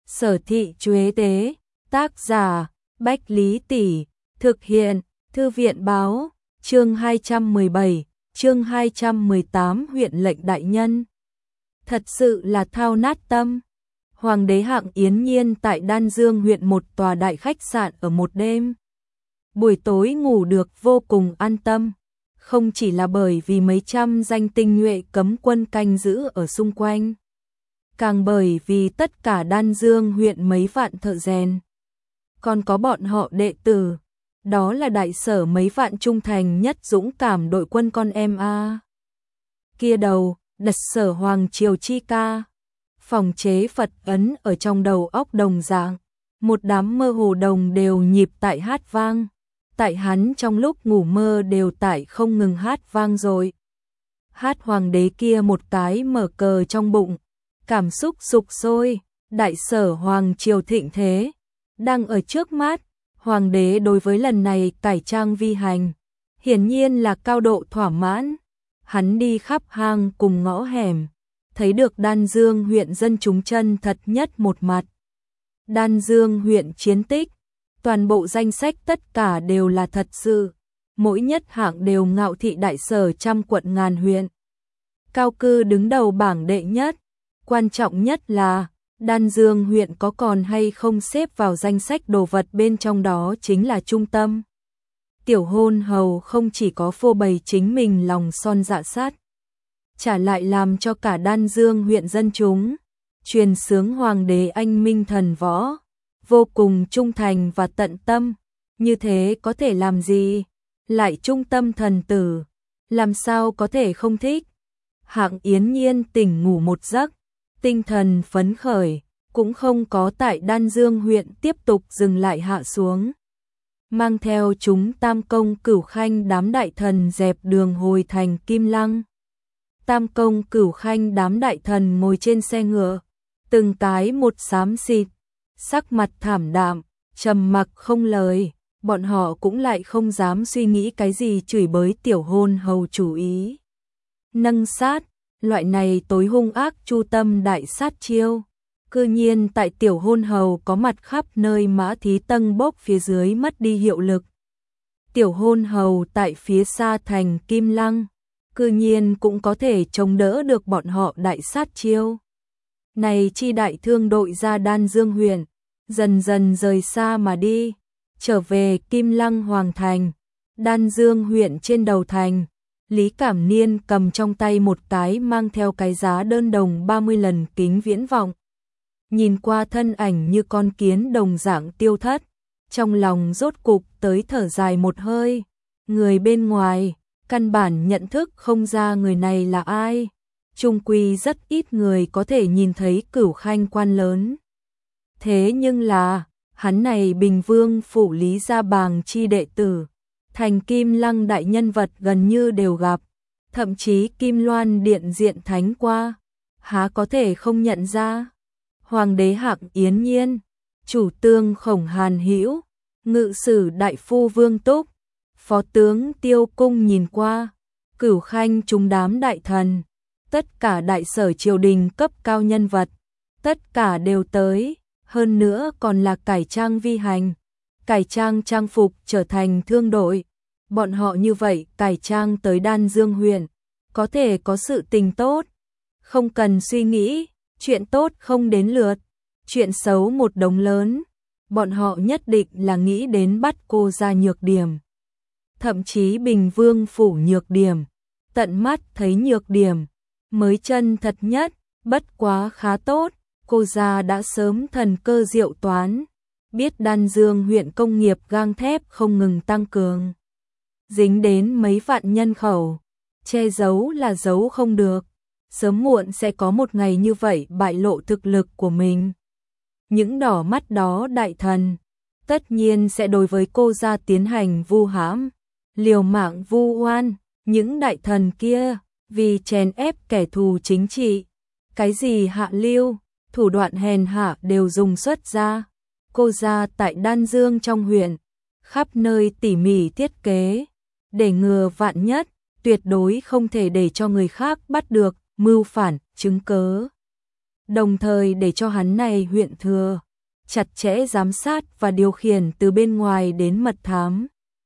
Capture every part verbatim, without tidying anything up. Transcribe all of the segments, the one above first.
Sở Thị Chuế Tế, tác giả, Bách Lý Tỷ, thực hiện, Thư viện Báo, chương hai trăm mười bảy, chương hai trăm mười tám huyện lệnh đại nhân. Thật sự là thao nát tâm. Hoàng đế Hạng Yến Nhiên tại Đan Dương huyện một tòa đại khách sạn ở một đêm. Buổi tối ngủ được vô cùng an tâm, không chỉ là bởi vì mấy trăm danh tinh nhuệ cấm quân canh giữ ở xung quanh, càng bởi vì tất cả Đan Dương huyện mấy vạn thợ rèn, còn có bọn họ đệ tử, đó là đại sở mấy vạn trung thành nhất dũng cảm đội quân con em a. Kia đầu, đặt sở hoàng triều chi ca, phòng chế Phật ấn ở trong đầu óc đồng dạng, một đám mơ hồ đồng đều nhịp tại hát vang, tại hắn trong lúc ngủ mơ đều tại không ngừng hát vang rồi. Hát hoàng đế kia một cái mở cờ trong bụng, cảm xúc sục sôi, đại sở hoàng triều thịnh thế đang ở trước mắt. Hoàng đế đối với lần này cải trang vi hành, hiển nhiên là cao độ thỏa mãn. Hắn đi khắp hang cùng ngõ hẻm, thấy được Đan Dương huyện dân chúng chân thật nhất một mặt. Đan Dương huyện chiến tích, toàn bộ danh sách tất cả đều là thật sự, mỗi nhất hạng đều ngạo thị đại sở trăm quận ngàn huyện. Cao cư đứng đầu bảng đệ nhất, quan trọng nhất là Đan Dương huyện có còn hay không xếp vào danh sách đồ vật bên trong đó chính là trung tâm. Tiểu hôn hầu không chỉ có phô bày chính mình lòng son dạ sát, trả lại làm cho cả Đan Dương huyện dân chúng truyền xướng hoàng đế anh minh thần võ, vô cùng trung thành và tận tâm. Như thế có thể làm gì? Lại trung tâm thần tử, làm sao có thể không thích? Hạng Yến Nhiên tỉnh ngủ một giấc, tinh thần phấn khởi, cũng không có tại Đan Dương huyện tiếp tục dừng lại hạ xuống. Mang theo chúng Tam Công Cửu Khanh đám đại thần dẹp đường hồi thành Kim Lăng. Tam Công Cửu Khanh đám đại thần ngồi trên xe ngựa, từng cái một xám xịt, sắc mặt thảm đạm, trầm mặc không lời, bọn họ cũng lại không dám suy nghĩ cái gì chửi bới tiểu hôn hầu chủ ý. Nâng sát, loại này tối hung ác chu tâm đại sát chiêu, cư nhiên tại tiểu hôn hầu có mặt khắp nơi mã thí tân bốc phía dưới mất đi hiệu lực. Tiểu hôn hầu tại phía xa thành Kim Lăng, cư nhiên cũng có thể chống đỡ được bọn họ đại sát chiêu. Này chi đại thương đội ra Đan Dương huyện, dần dần rời xa mà đi, trở về Kim Lăng hoàng thành. Đan Dương huyện trên đầu thành, Lý Cảm Niên cầm trong tay một cái mang theo cái giá đơn đồng ba mươi lần kính viễn vọng. Nhìn qua thân ảnh như con kiến đồng dạng tiêu thất, trong lòng rốt cục tới thở dài một hơi. Người bên ngoài, căn bản nhận thức không ra người này là ai. Trung quy rất ít người có thể nhìn thấy Cửu Khanh quan lớn. Thế nhưng là, hắn này Bình Vương phủ Lý gia bàng chi đệ tử, thành Kim Lăng đại nhân vật gần như đều gặp, thậm chí Kim Loan điện diện thánh qua, há có thể không nhận ra. Hoàng đế Hạng Yến Nhiên, chủ tương Khổng Hàn Hữu, ngự sử đại phu Vương Túc, phó tướng Tiêu Cung nhìn qua, Cửu Khanh chúng đám đại thần, tất cả đại sở triều đình cấp cao nhân vật, tất cả đều tới, hơn nữa còn là cải trang vi hành, cải trang trang phục trở thành thương đội. Bọn họ như vậy cải trang tới Đan Dương huyện, có thể có sự tình tốt, không cần suy nghĩ, chuyện tốt không đến lượt, chuyện xấu một đống lớn, bọn họ nhất định là nghĩ đến bắt cô ra nhược điểm. Thậm chí Bình Vương phủ nhược điểm, tận mắt thấy nhược điểm, mới chân thật nhất, bất quá khá tốt, cô gia đã sớm thần cơ diệu toán, biết Đan Dương huyện công nghiệp gang thép không ngừng tăng cường, dính đến mấy vạn nhân khẩu, che giấu là giấu không được, sớm muộn sẽ có một ngày như vậy bại lộ thực lực của mình. Những đỏ mắt đó đại thần, tất nhiên sẽ đối với cô gia tiến hành vu hãm, liều mạng vu oan. Những đại thần kia, vì chèn ép kẻ thù chính trị, cái gì hạ lưu, thủ đoạn hèn hạ đều dùng xuất ra. Cô gia tại Đan Dương trong huyện, khắp nơi tỉ mỉ thiết kế, để ngừa vạn nhất, tuyệt đối không thể để cho người khác bắt được mưu phản chứng cớ. đồng thời để cho hắn này huyện thừa chặt chẽ giám sát và điều khiển từ bên ngoài đến mật thám.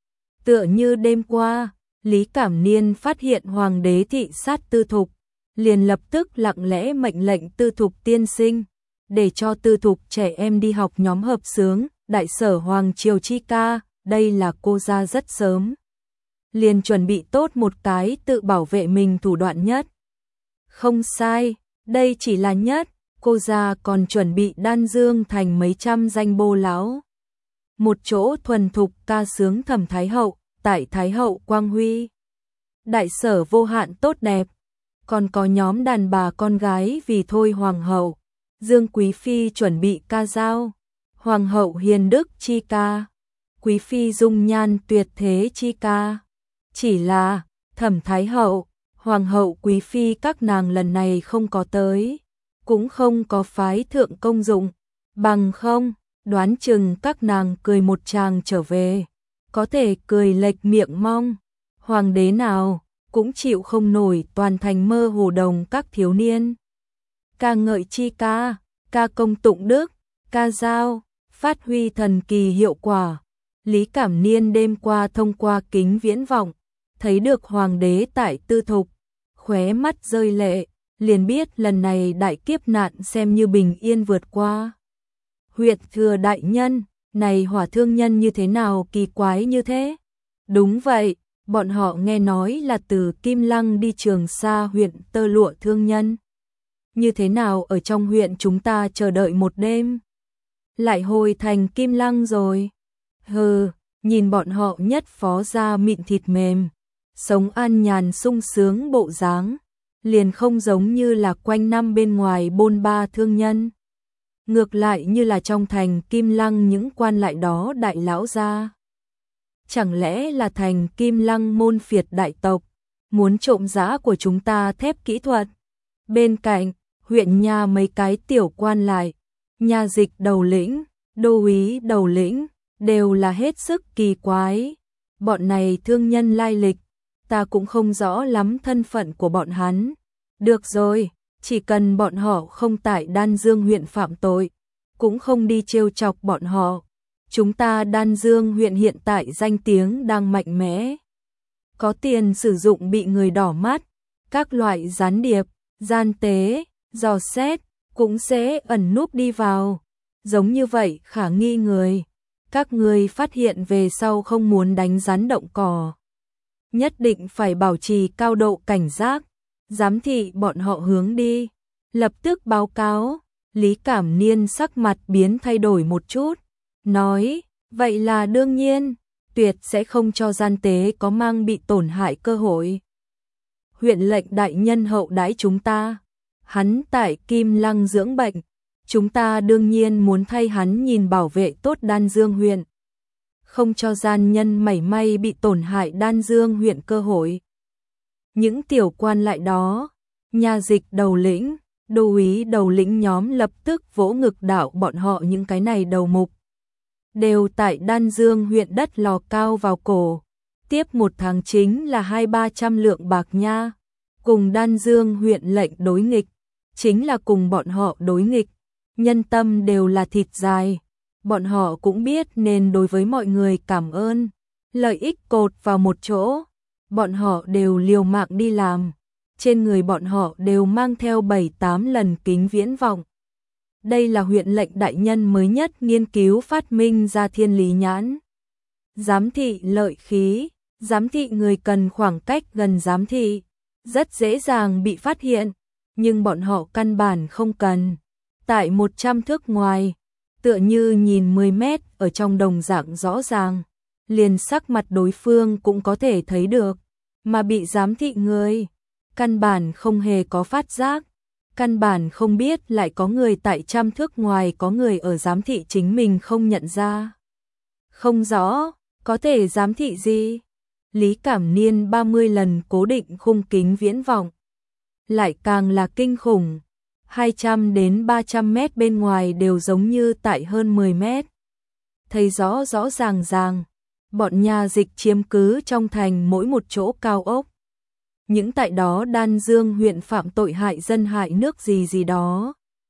Tựa như đêm qua, Lý Cảm Niên phát hiện hoàng đế thị sát Tư Thục, liền lập tức lặng lẽ mệnh lệnh Tư Thục tiên sinh, để cho Tư Thục trẻ em đi học nhóm hợp xướng, đại sở Hoàng Triều chi ca, đây là cô ra rất sớm. Liền chuẩn bị tốt một cái tự bảo vệ mình thủ đoạn nhất. Không sai, đây chỉ là nhất, cô ra còn chuẩn bị đan dương thành mấy trăm danh bô lão. Một chỗ thuần thục ca sướng Thẩm Thái Hậu, tại Thái Hậu Quang Huy. Đại sở vô hạn tốt đẹp, còn có nhóm đàn bà con gái vì thôi Hoàng hậu, Dương Quý Phi chuẩn bị ca dao, Hoàng hậu hiền đức chi ca, Quý Phi dung nhan tuyệt thế chi ca. Chỉ là, Thẩm Thái Hậu, Hoàng hậu Quý Phi các nàng lần này không có tới, cũng không có phái thượng công dụng, bằng không, đoán chừng các nàng cười một tràng trở về, có thể cười lệch miệng mong. Hoàng đế nào cũng chịu không nổi toàn thành mơ hồ đồng các thiếu niên. Ca ngợi chi ca, ca công tụng đức, ca dao, phát huy thần kỳ hiệu quả. Lý Cảm Niên đêm qua thông qua kính viễn vọng, thấy được hoàng đế tại Tư Thục, khóe mắt rơi lệ, liền biết lần này đại kiếp nạn xem như bình yên vượt qua. Huyện thừa đại nhân, này hỏa thương nhân như thế nào kỳ quái như thế? Đúng vậy, bọn họ nghe nói là từ Kim Lăng đi Trường Sa huyện tơ lụa thương nhân. Như thế nào ở trong huyện chúng ta chờ đợi một đêm? Lại hồi thành Kim Lăng rồi. Hừ, nhìn bọn họ nhất phó ra mịn thịt mềm, sống an nhàn sung sướng bộ dáng, liền không giống như là quanh năm bên ngoài bôn ba thương nhân. Ngược lại như là trong thành Kim Lăng những quan lại đó đại lão gia. Chẳng lẽ là thành Kim Lăng môn phiệt đại tộc, muốn trộm giã của chúng ta thép kỹ thuật? Bên cạnh, huyện nha mấy cái tiểu quan lại, nha dịch đầu lĩnh, đô úy đầu lĩnh, đều là hết sức kỳ quái. Bọn này thương nhân lai lịch, ta cũng không rõ lắm thân phận của bọn hắn. Được rồi, chỉ cần bọn họ không tại Đan Dương huyện phạm tội, cũng không đi trêu chọc bọn họ. Chúng ta Đan Dương huyện hiện tại danh tiếng đang mạnh mẽ. Có tiền sử dụng bị người đỏ mắt, các loại gián điệp, gian tế, dò xét, cũng sẽ ẩn núp đi vào. Giống như vậy khả nghi người. Các người phát hiện về sau không muốn đánh rắn động cỏ. Nhất định phải bảo trì cao độ cảnh giác, giám thị bọn họ hướng đi. Lập tức báo cáo, Lý Cảm Niên sắc mặt biến thay đổi một chút. Nói, vậy là đương nhiên, tuyệt sẽ không cho gian tế có mang bị tổn hại cơ hội. Huyện lệnh đại nhân hậu đãi chúng ta, hắn tại Kim Lăng dưỡng bệnh, chúng ta đương nhiên muốn thay hắn nhìn bảo vệ tốt Đan Dương huyện. Không cho gian nhân mảy may bị tổn hại Đan Dương huyện cơ hội. Những tiểu quan lại đó, nha dịch đầu lĩnh, đô úy đầu lĩnh nhóm lập tức vỗ ngực đạo bọn họ những cái này đầu mục. Đều tại Đan Dương huyện đất lò cao vào cổ, tiếp một tháng chính là hai ba trăm lượng bạc nha. Cùng Đan Dương huyện lệnh đối nghịch, chính là cùng bọn họ đối nghịch, nhân tâm đều là thịt dài. Bọn họ cũng biết nên đối với mọi người cảm ơn, lợi ích cột vào một chỗ, bọn họ đều liều mạng đi làm, trên người bọn họ đều mang theo bảy tám lần kính viễn vọng. Đây là huyện lệnh đại nhân mới nhất nghiên cứu phát minh ra thiên lý nhãn. Giám thị lợi khí, giám thị người cần khoảng cách gần giám thị, rất dễ dàng bị phát hiện, nhưng bọn họ căn bản không cần. Tại một trăm thước ngoài, tựa như nhìn mười mét ở trong đồng dạng rõ ràng, liền sắc mặt đối phương cũng có thể thấy được, mà bị giám thị người, căn bản không hề có phát giác, căn bản không biết lại có người tại trăm thước ngoài có người ở giám thị chính mình không nhận ra. Không rõ, có thể giám thị gì? Lý Cảm Niên ba mươi lần cố định khung kính viễn vọng. Lại càng là kinh khủng, hai trăm đến ba trăm mét bên ngoài đều giống như tại hơn mười mét. Thấy rõ rõ ràng ràng, bọn nhà dịch chiếm cứ trong thành mỗi một chỗ cao ốc. Những tại đó Đan Dương huyện phạm tội hại dân hại nước gì gì đó.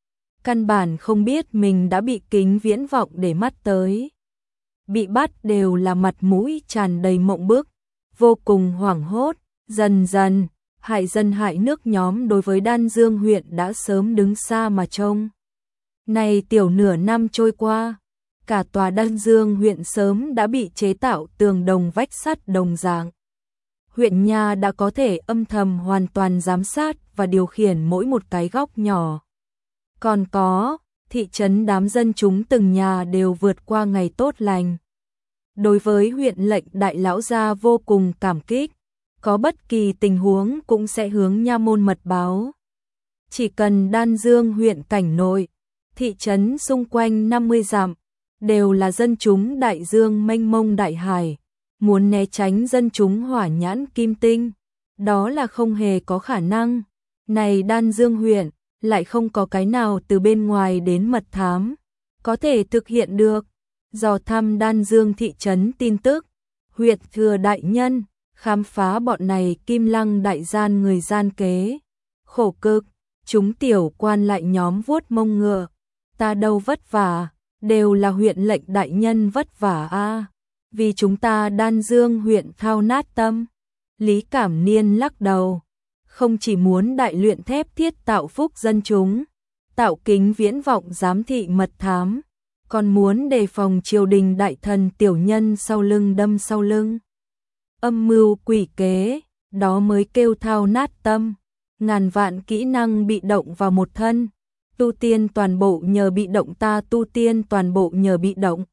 căn bản không biết mình đã bị Kính Viễn Vọng để mắt tới. Bị bắt đều là mặt mũi tràn đầy mộng bức, vô cùng hoảng hốt, dần dần, hại dân hại nước nhóm đối với Đan Dương huyện đã sớm đứng xa mà trông. Này tiểu nửa năm trôi qua, cả tòa Đan Dương huyện sớm đã bị chế tạo tường đồng vách sắt đồng dạng. Huyện nhà đã có thể âm thầm hoàn toàn giám sát và điều khiển mỗi một cái góc nhỏ. Còn có, thị trấn đám dân chúng từng nhà đều vượt qua ngày tốt lành. Đối với huyện lệnh đại lão gia vô cùng cảm kích, có bất kỳ tình huống cũng sẽ hướng nha môn mật báo. Chỉ cần Đan Dương huyện cảnh nội, thị trấn xung quanh năm mươi dặm, đều là dân chúng đại dương mênh mông đại hải, muốn né tránh dân chúng hỏa nhãn kim tinh, đó là không hề có khả năng. Này Đan Dương huyện, lại không có cái nào từ bên ngoài đến mật thám, có thể thực hiện được. Dò thăm Đan Dương thị trấn tin tức, huyện thừa đại nhân, khám phá bọn này kim lăng đại gian người gian kế. Khổ cực, chúng tiểu quan lại nhóm vuốt mông ngựa, ta đâu vất vả, đều là huyện lệnh đại nhân vất vả a, vì chúng ta Đan Dương huyện thao nát tâm. Lý Cảm Niên lắc đầu, không chỉ muốn đại luyện thép thiết tạo phúc dân chúng, tạo Kính Viễn Vọng giám thị mật thám, còn muốn đề phòng triều đình đại thần tiểu nhân sau lưng đâm sau lưng. Âm mưu quỷ kế, đó mới kêu thao nát tâm. Ngàn vạn kỹ năng bị động vào một thân, tu tiên toàn bộ nhờ bị động, ta tu tiên toàn bộ nhờ bị động.